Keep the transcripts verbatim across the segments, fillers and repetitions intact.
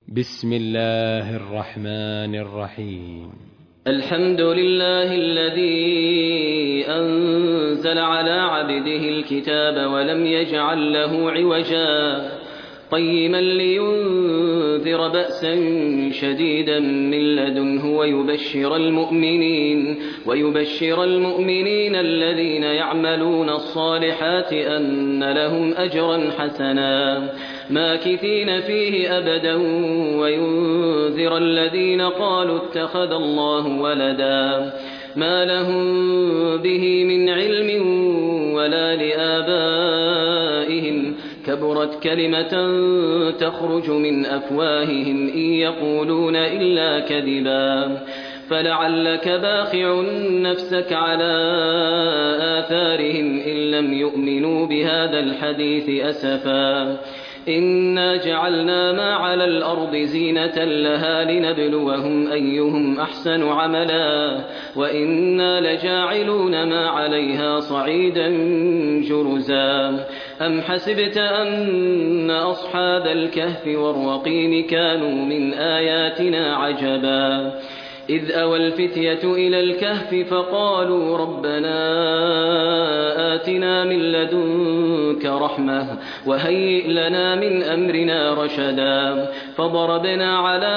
بسم الله الرحمن الرحيم. الحمد لله الذي أنزل على عبده الكتاب ولم يجعل له عوجا قيما لينذر بأسا شديدا من لدنه ويبشر المؤمنين ويبشر المؤمنين الذين يعملون الصالحات أن لهم أجرا حسنا ماكثين فيه أبدا وينذر الذين قالوا اتخذ الله ولدا ما لهم به من علم ولا لآبائهم كبرت كلمة تخرج من أفواههم إن يقولون إلا كذبا فلعلك باخع نفسك على آثارهم إن لم يؤمنوا بهذا الحديث أسفا إنا جعلنا ما على الأرض زينة لها لنبلوهم أيهم أحسن عملا وإنا لجاعلون ما عليها صعيدا جرزا أم حسبت أن أصحاب الكهف والرقيم كانوا من آياتنا عجبا إذ أوى الفتية إلى الكهف فقالوا ربنا آتنا من لدنك رحمة وهيئ لنا من أمرنا رشدا فضربنا على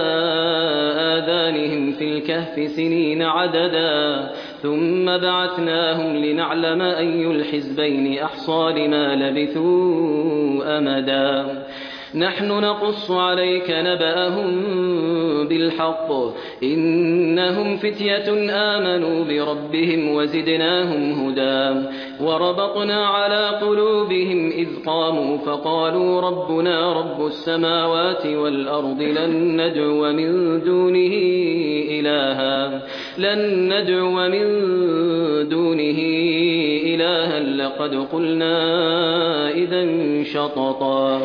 آذانهم في الكهف سنين عددا ثم بعثناهم لنعلم أي الحزبين أحصى لما لبثوا أمدا نحن نقص عليك نبأهم بالحق إنهم فتية آمنوا بربهم وزدناهم هدى وربطنا على قلوبهم إذ قاموا فقالوا ربنا رب السماوات والأرض لن ندعو من دونه إلها لن ندعو من دونه إلها لقد قلنا إذا شططا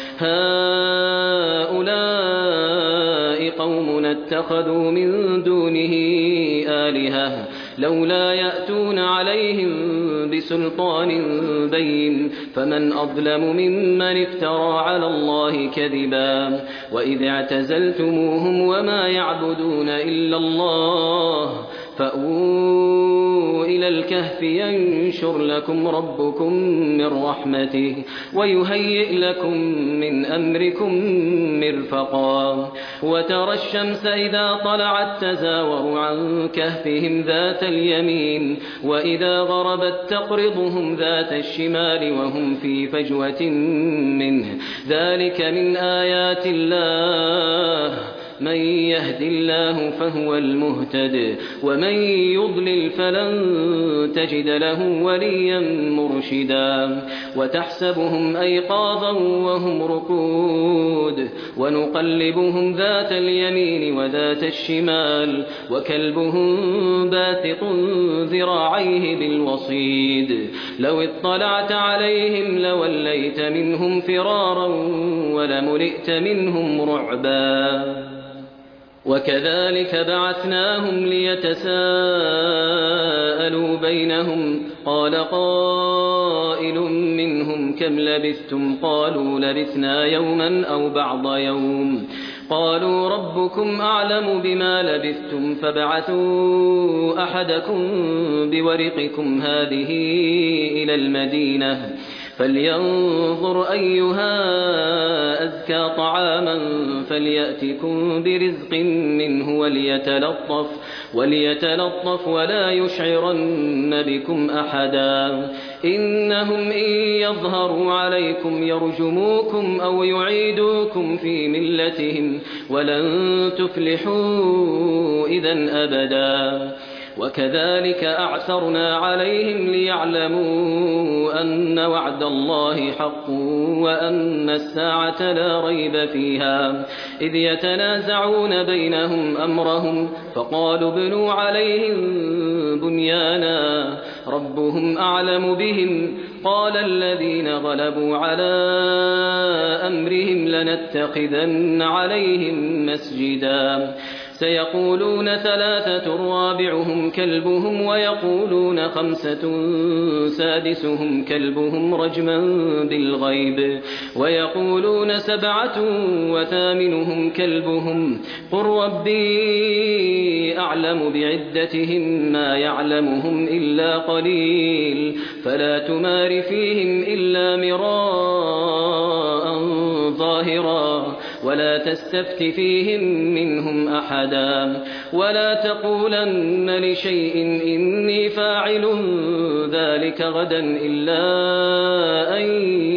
هؤلاء قومنا اتخذوا من دونه آلهة لولا يأتون عليهم بسلطان بين فمن أظلم ممن افترى على الله كذبا وإذ اعتزلتموهم وما يعبدون إلا الله فأووا إلى الكهف ينشر لكم ربكم من رحمته ويهيئ لكم من أمركم مرفقا وترى الشمس إذا طلعت تزاور عن كهفهم ذات اليمين وإذا غربت تقرضهم ذات الشمال وهم في فجوة منه ذلك من آيات الله من يهد الله فهو المهتد ومن يضلل فلن تجد له وليا مرشدا وتحسبهم أيقاظا وهم رقود ونقلبهم ذات اليمين وذات الشمال وكلبهم باسط ذراعيه بالوصيد لو اطلعت عليهم لوليت منهم فرارا ولملئت منهم رعبا وكذلك بعثناهم ليتساءلوا بينهم قال قائل منهم كم لبثتم قالوا لبثنا يوما أو بعض يوم قالوا ربكم أعلم بما لبثتم فابعثوا أحدكم بورقكم هذه إلى المدينة فلينظر أيها أزكى طعاما فليأتكم برزق منه وليتلطف, وليتلطف ولا يشعرن بكم أحدا إنهم إن يظهروا عليكم يرجموكم أو يعيدوكم في ملتهم ولن تفلحوا إذن أبدا وكذلك أعثرنا عليهم ليعلموا أن وعد الله حق وأن الساعة لا ريب فيها إذ يتنازعون بينهم أمرهم فقالوا ابنوا عليهم بنيانا ربهم أعلم بهم قال الذين غلبوا على أمرهم لنتخذن عليهم مسجدا سيقولون ثلاثة رابعهم كلبهم ويقولون خمسة سادسهم كلبهم رجما بالغيب ويقولون سبعة وثامنهم كلبهم قل ربي أعلم بعدتهم ما يعلمهم إلا قليل فلا تمار فيهم إلا مراء ظاهرا ولا تستفت فيهم منهم أحدا ولا تقولن لشيء إني فاعل ذلك غدا إلا أن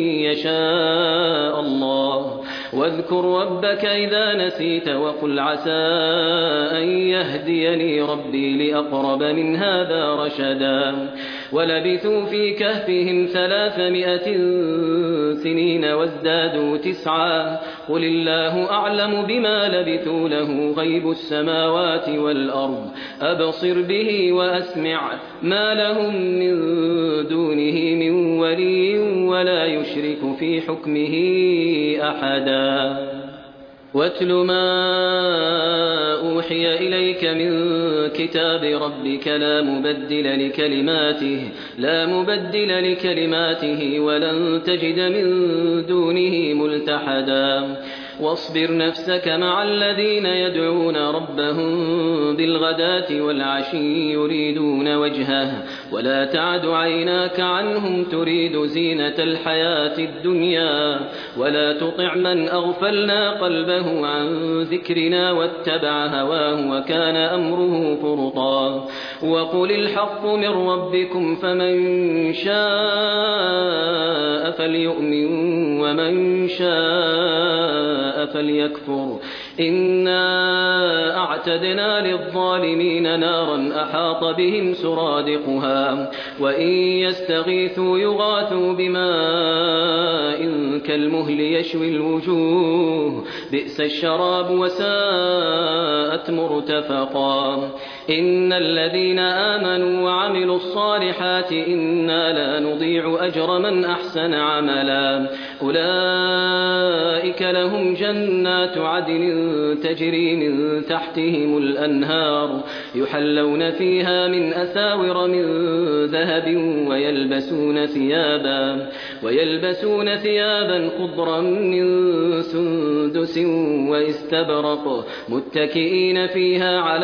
يشاء الله واذكر ربك إذا نسيت وقل عسى أن يهديني ربي لأقرب من هذا رشدا ولبثوا في كهفهم ثلاثمائة سنين وازدادوا تسعا قل الله أعلم بما لبثوا له غيب السماوات والأرض أبصر به وأسمع ما لهم من دونه من ولي ولا يشرك في حكمه أحدا واتل ما أوحي إليك من كتاب ربك لا مبدل لكلماته لا مبدل لكلماته ولن تجد من دونه ملتحدا واصبر نفسك مع الذين يدعون ربهم بالغداة والعشي يريدون وجهه ولا تعد عيناك عنهم تريد زينة الحياة الدنيا ولا تطع من أغفلنا قلبه عن ذكرنا واتبع هواه وكان أمره فرطا وقل الحق من ربكم فمن شاء فليؤمن ومن شاء فليكفر إنا أعتدنا للظالمين نارا أحاط بهم سرادقها وإن يستغيثوا يغاثوا بماء كالمهل يشوي الوجوه بئس الشراب وساءت مرتفقا إن الذين آمنوا وعملوا الصالحات إنا لا نضيع أجر من أحسن عملا أولئك لهم جنات عدن تجري من تحتهم الأنهار يحلون فيها من أساور من ذهب ويلبسون ثيابا ويلبسون ثيابا خضرا من سندس واستبرق متكئين فيها على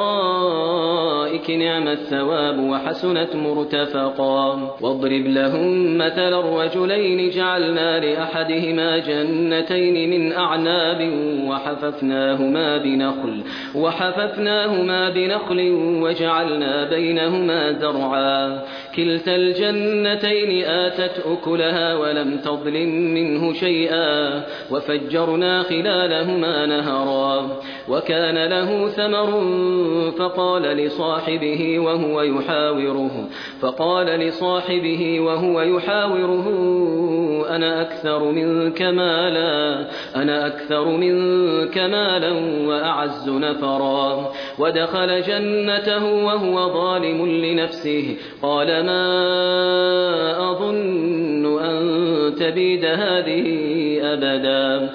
الأرائك نعم الثواب وحسنت مرتفقا واضرب لهم مثل الرجلين جعلنا لأحدهما جنتين من أعناب وحففناهما بنخل وحففناهما بنخل وجعلنا بينهما زرعا كلتا الجنتين آتت أكلها ولم تظلم منه شيئا وفجرنا خلالهما نهرا وكان له ثمر فقال لصاحبه وهو يحاوره فقال لصاحبه وهو يحاوره أنا أكثر منك مالا أنا أكثر منك مالا وأعز نفرا ودخل جنته وهو ظالم لنفسه قال ما أظن أن تبيد هذه أبدا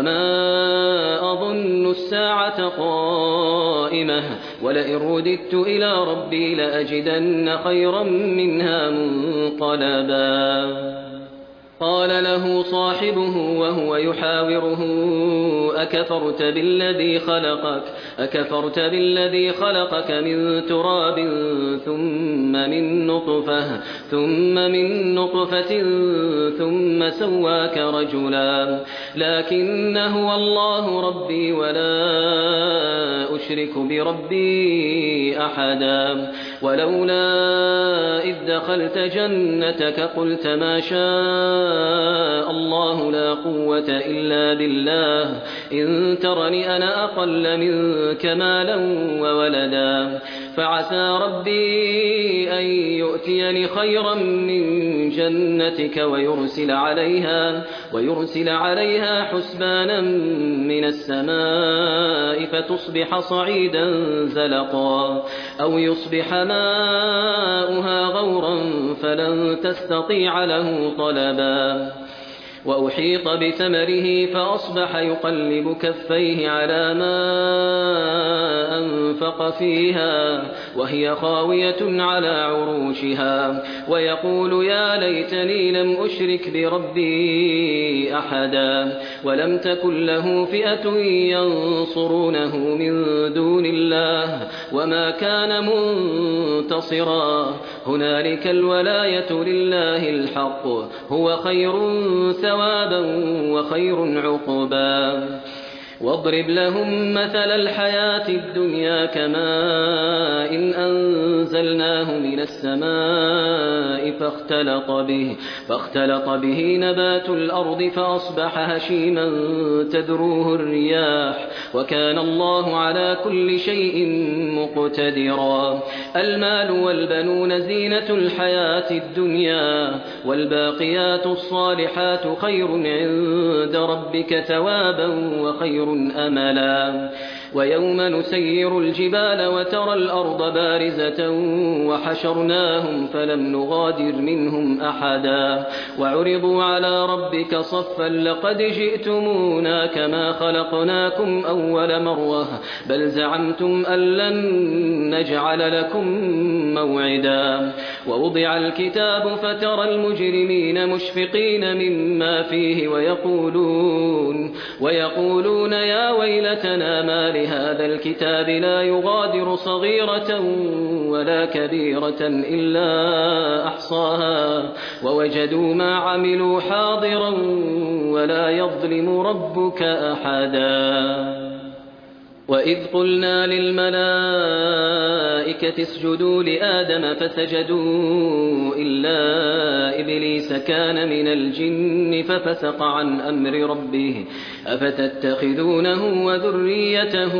وما أظن الساعة قائمة ولئن رددت إلى ربي لأجدن خيرا منها منقلبا قال له صاحبه وهو يحاوره أكفرت بالذي خلقك أكفرت بالذي خلقك من تراب ثم من نطفة ثم من نطفة ثم سواك رجلا لكن هو الله ربي ولا أشرك بربي أحدا ولولا إذ دخلت جنتك قلت ما شاء الله لا قوة إلا بالله إن ترني أنا أقل منك مالا وولدا فعسى ربي أن يؤتيني خيرا من جنتك ويرسل عليها ويرسل عليها حسبانا من السماء فتصبح صعيدا زلقا أو يصبح ماؤها غورا فلن تستطيع له طلبا وأحيط بثمره فأصبح يقلب كفيه على ما أنفق فيها وهي خاوية على عروشها ويقول يا ليتني لم أشرك بربي أحدا ولم تكن له فئة ينصرونه من دون الله وما كان منتصرا هنالك الولاية لله الحق هو خير ثوابا وخير عقبا واضرب لهم مثل الحياة الدنيا كماء إن أنزلناه من السماء فاختلط به, فاختلط به نبات الأرض فأصبح هشيما تذروه الرياح وكان الله على كل شيء مقتدرا المال والبنون زينة الحياة الدنيا والباقيات الصالحات خير عند ربك ثوابا وخير أملا ويوم نسير الجبال وترى الأرض بارزة وحشرناهم فلم نغادر منهم أحدا وعرضوا على ربك صفا لقد جئتمونا كما خلقناكم أول مرة بل زعمتم أن لن نجعل لكم موعدا ووضع الكتاب فترى المجرمين مشفقين مما فيه ويقولون, ويقولون يا ويلتنا ما هذا الكتاب لا يغادر صغيرة ولا كبيرة إلا أحصاها ووجدوا ما عملوا حاضرا ولا يظلم ربك أحدا وإذ قلنا للملائكة اسجدوا لآدم فسجدوا إلا إبليس كان من الجن ففسق عن أمر ربه أفتتخذونه وذريته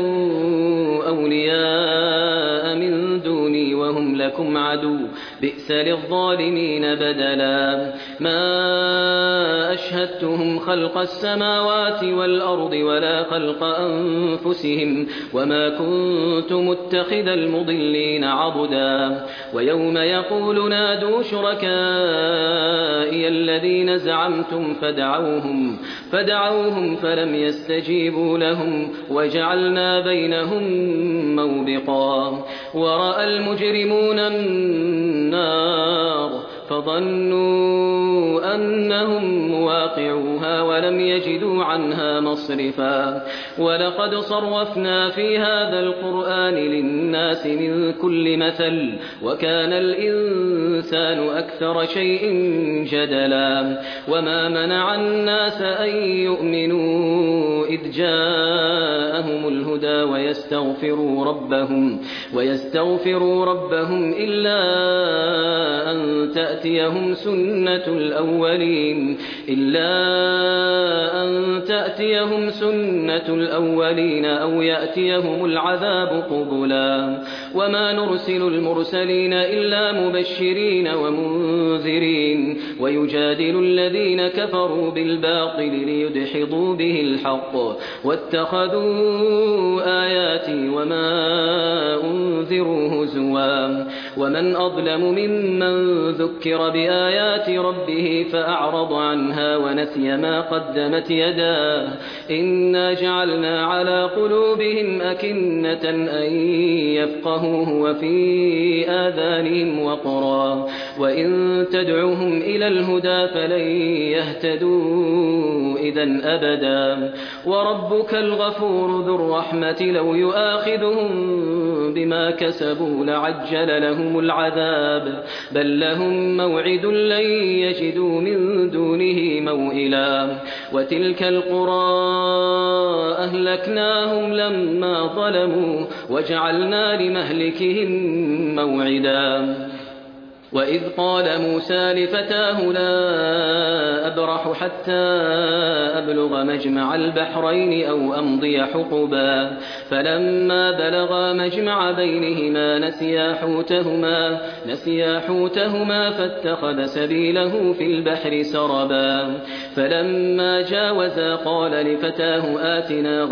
أولياء من دوني وهم لكم عدو بئس للظالمين بدلا ما أشهدتهم خلق السماوات والأرض ولا خلق أنفسهم وما كنت متخذ المضلين عضدا ويوم يقول نادوا شركائي الذين زعمتم فدعوهم, فدعوهم فلم يستجيبوا لهم وجعلنا بينهم موبقا ورأى المجرمون النار فظنوا أنهم مواقعوها ولم يجدوا عنها مصرفا ولقد صرفنا في هذا القرآن للناس من كل مثل وكان الإنسان أكثر شيء جدلا وما منع الناس أن يؤمنوا إذ جاءهم الهدى ويستغفروا ربهم, ويستغفروا ربهم إلا أن تأتيهم سنة الأولين إلا أن تأتيهم سنة الأولين أو يأتيهم العذاب قبلا وما نرسل المرسلين إلا مبشرين ومنذرين ويجادل الذين كفروا بالباطل ليدحضوا به الحق واتخذوا آياتي وما أنذروا هزوا ومن أظلم ممن ذكر بآيات ربه فأعرض عنها ونسي ما قدمت يداه إنا جعلنا على قلوبهم أكنة أن يفقهوه وفي آذانهم وقرا وإن تدعوهم إلى الهدى فلن يهتدوا إذن أبدا وربك الغفور ذو الرحمة لو يؤاخذهم بما كسبوا لعجل لهم العذاب بل لهم موعد لن يجدوا من دونه موئلا وتلك القرى أهلكناهم لما ظلموا وجعلنا لمهلكهم موعدا وإذ قال موسى لفتاه لا أبرح حتى أبلغ مجمع البحرين أو أمضي حقبا فلما بلغا مجمع بينهما نسيا حوتهما, نسيا حوتهما فاتخذ سبيله في البحر سربا فلما جاوزا قال لفتاه آتنا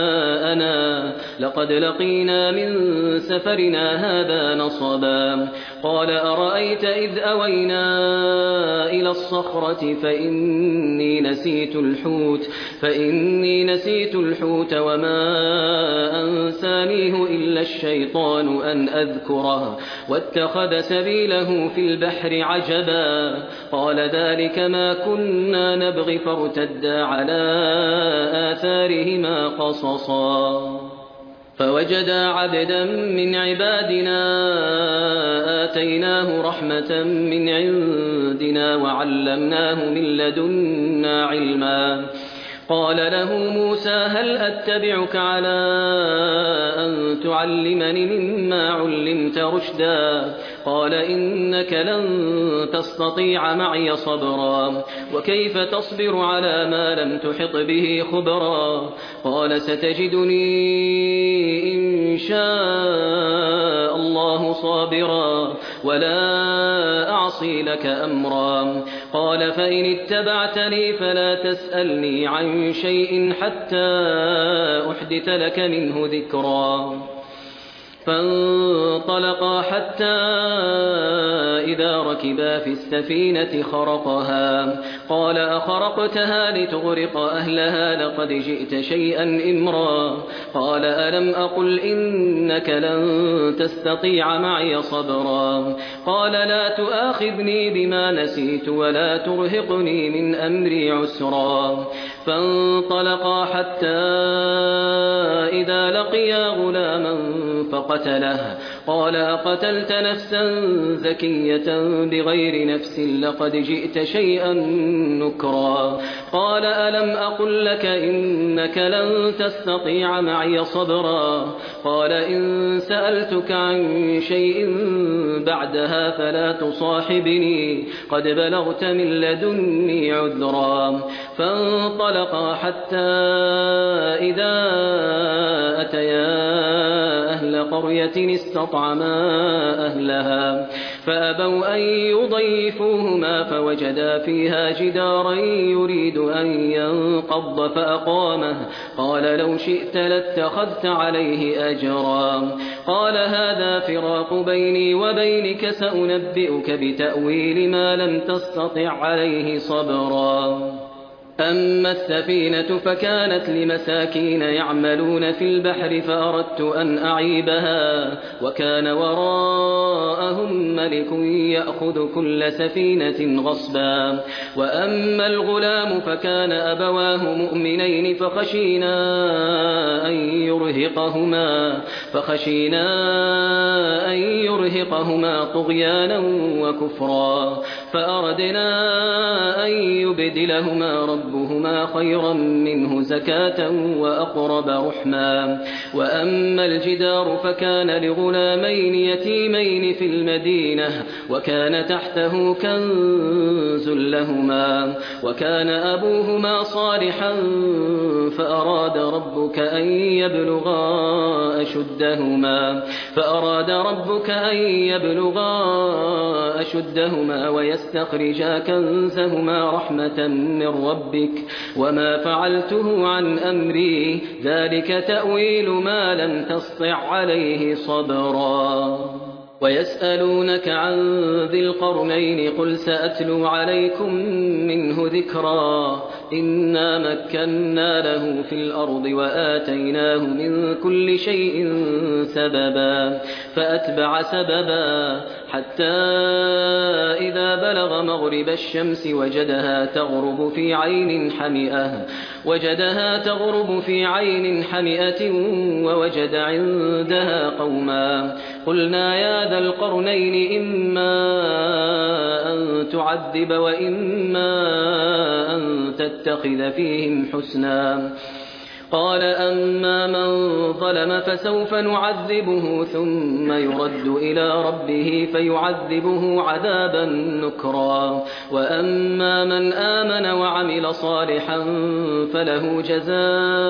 غداءنا لقد لقينا من سفرنا هذا نصبا قال أرأيت إذ أوينا إلى الصخرة فإني نسيت الحوت فإني نسيت الحوت وما أنسانيه إلا الشيطان أن أذكره واتخذ سبيله في البحر عجبا قال ذلك ما كنا نبغي فارتدا على آثارهما قصصا فوجدا عبدا من عبادنا آتيناه رحمة من عندنا وعلمناه من لدنا علما قال له موسى هل أتبعك على أن تعلمني مما علمت رشدا قال إنك لن تستطيع معي صبرا وكيف تصبر على ما لم تحط به خبرا قال ستجدني إن شاء الله صابرا ولا أعصي لك أمرا قال فإن اتبعتني فلا تسألني عن شيء حتى أحدث لك منه ذكرا فانطلقا حتى إذا ركبا في السفينة خرقها قال أخرقتها لتغرق أهلها لقد جئت شيئا إمرا قال ألم أقل إنك لن تستطيع معي صبرا قال لا تؤاخذني بما نسيت ولا ترهقني من أمري عسرا فانطلقا حتى إذا لقيا غلاما فقتله قال أقتلت نفسا زكية بغير نفس لقد جئت شيئا نكرا قال ألم أقل لك إنك لن تستطيع معي صبرا قال إن سألتك عن شيء بعدها فلا تصاحبني قد بلغت من لدني عذرا فانطلقا حتى إذا أتيا أهل قرية استطعما أهلها فأبوا أن يضيفوهما فوجدا فيها جدارا يريد أن ينقض فأقامه قال لو شئت لاتخذت عليه أجرا قال هذا فراق بيني وبينك سأنبئك بتأويل ما لم تستطع عليه صبرا أما السفينة فكانت لمساكين يعملون في البحر فأردت أن أعيبها وكان وراءهم ملك يأخذ كل سفينة غصبا وأما الغلام فكان أبواه مؤمنين فخشينا أن يرهقهما فخشينا أن يرهقهما طغيانا وكفرا فأردنا أن يبدلهما رب ربهما خيرا منه زكاة وأقرب رحما وأما الجدار فكان لغلامين يتيمين في المدينة وكان تحته كنز لهما وكان أبوهما صالحا فأراد ربك أن يبلغا أشدهما فأراد ربك أن يبلغا أشدهما ويستخرجا كنزهما رحمة من ربك وما فعلته عن أمري ذلك تأويل ما لم تسطع عليه صبرا ويسألونك عن ذي القرنين قل سأتلو عليكم منه ذكرا إنا مكنا له في الأرض وآتيناه من كل شيء سببا فأتبع سببا حتى إذا بلغ مغرب الشمس وجدها تغرب في عين حمئة وجدها تغرب في عين حمئة ووجد عندها قوما قلنا يا ذا القرنين إما أن تعذب وإما أن تتخذ فيهم حسنا قال أما من ظلم فسوف نعذبه ثم يرد إلى ربه فيعذبه عذابا نكرا وأما من آمن وعمل صالحا فله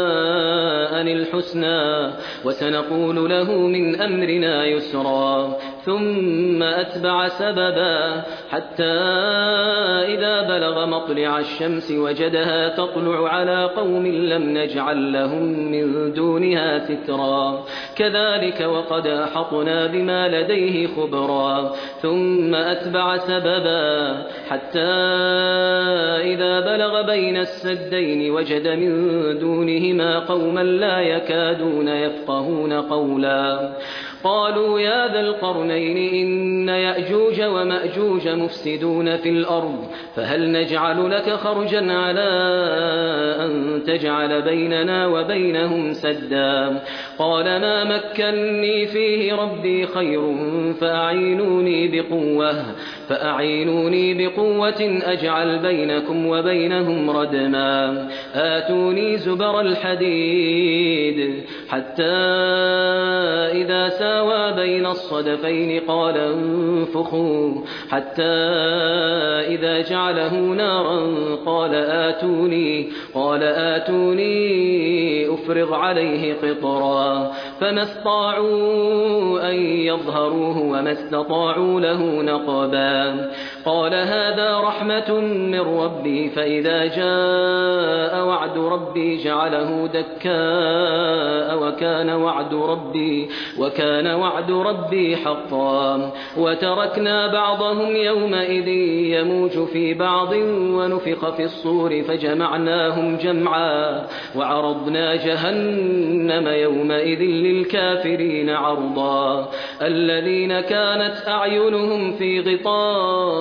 جزاء الحسنى وسنقول له من أمرنا يسرا ثم أتبع سببا حتى إذا بلغ مطلع الشمس وجدها تطلع على قوم لم نجعل لهم من دونها سترا كذلك وقد أحطنا بما لديه خبرا ثم أتبع سببا حتى إذا بلغ بين السدين وجد من دونهما قوما لا يكادون يفقهون قولا قالوا يا ذا القرنين إن يأجوج ومأجوج مفسدون في الأرض فهل نجعل لك خرجا على أن تجعل بيننا وبينهم سدا قال ما مكني فيه ربي خير فأعينوني بقوة فأعينوني بقوة أجعل بينكم وبينهم ردما آتوني زبر الحديد حتى إذا ساوى بين الصدفين قال انفخوا حتى إذا جعله نارا قال آتوني قال آتوني أفرغ عليه قطرا فما استطاعوا أن يظهروه وما استطاعوا له نقبا قال هذا رحمة من ربي فإذا جاء وعد ربي جعله دكاء وكان وعد ربي وكان وعد ربي حقا وتركنا بعضهم يومئذ يموج في بعض ونفخ في الصور فجمعناهم جمعا وعرضنا جهنم يومئذ للكافرين عرضا الذين كانت أعينهم في غطاء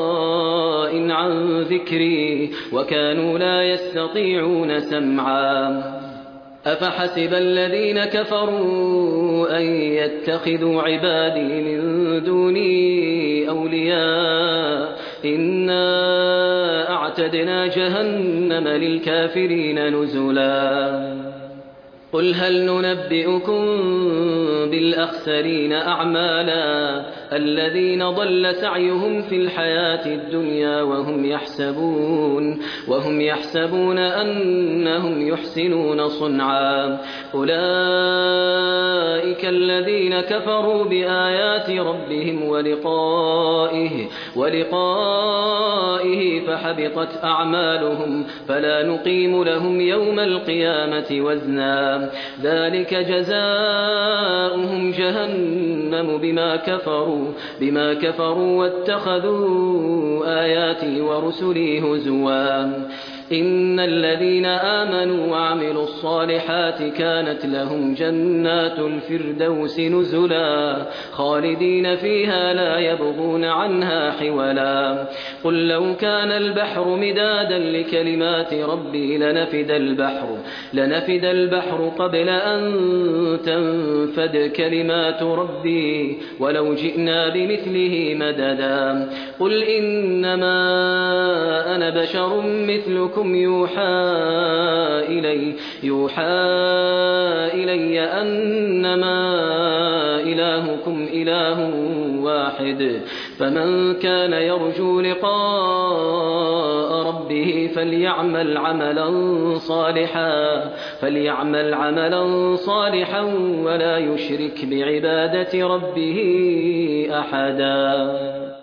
عن ذكري وكانوا لا يستطيعون سمعا أفحسب الذين كفروا أن يتخذوا عبادي من دوني أولياء إنا أعتدنا جهنم للكافرين نزلا قل هل ننبئكم بالأخسرين أعمالا الذين ضل سعيهم في الحياة الدنيا وهم يحسبون وهم يحسبون أنهم يحسنون صنعا أولئك الذين كفروا بآيات ربهم ولقائه ولقائه فحبطت أعمالهم فلا نقيم لهم يوم القيامة وزنا ذلك جزاؤهم جهنم بما كفروا بما كفروا واتخذوا آياتي ورسلي هزوا إن الذين آمنوا وعملوا الصالحات كانت لهم جنات الفردوس نزلا خالدين فيها لا يبغون عنها حولا قل لو كان البحر مدادا لكلمات ربي لنفد البحر لنفد البحر قبل أن تنفد كلمات ربي ولو جئنا بمثله مددا قل إنما أنا بشر مثلكم يوحى إلي يوحى إلي أنما إلهكم إله واحد فمن كان يرجو لقاء ربه فليعمل عملا صالحا فليعمل عملا صالحا ولا يشرك بعبادة ربه أحدا.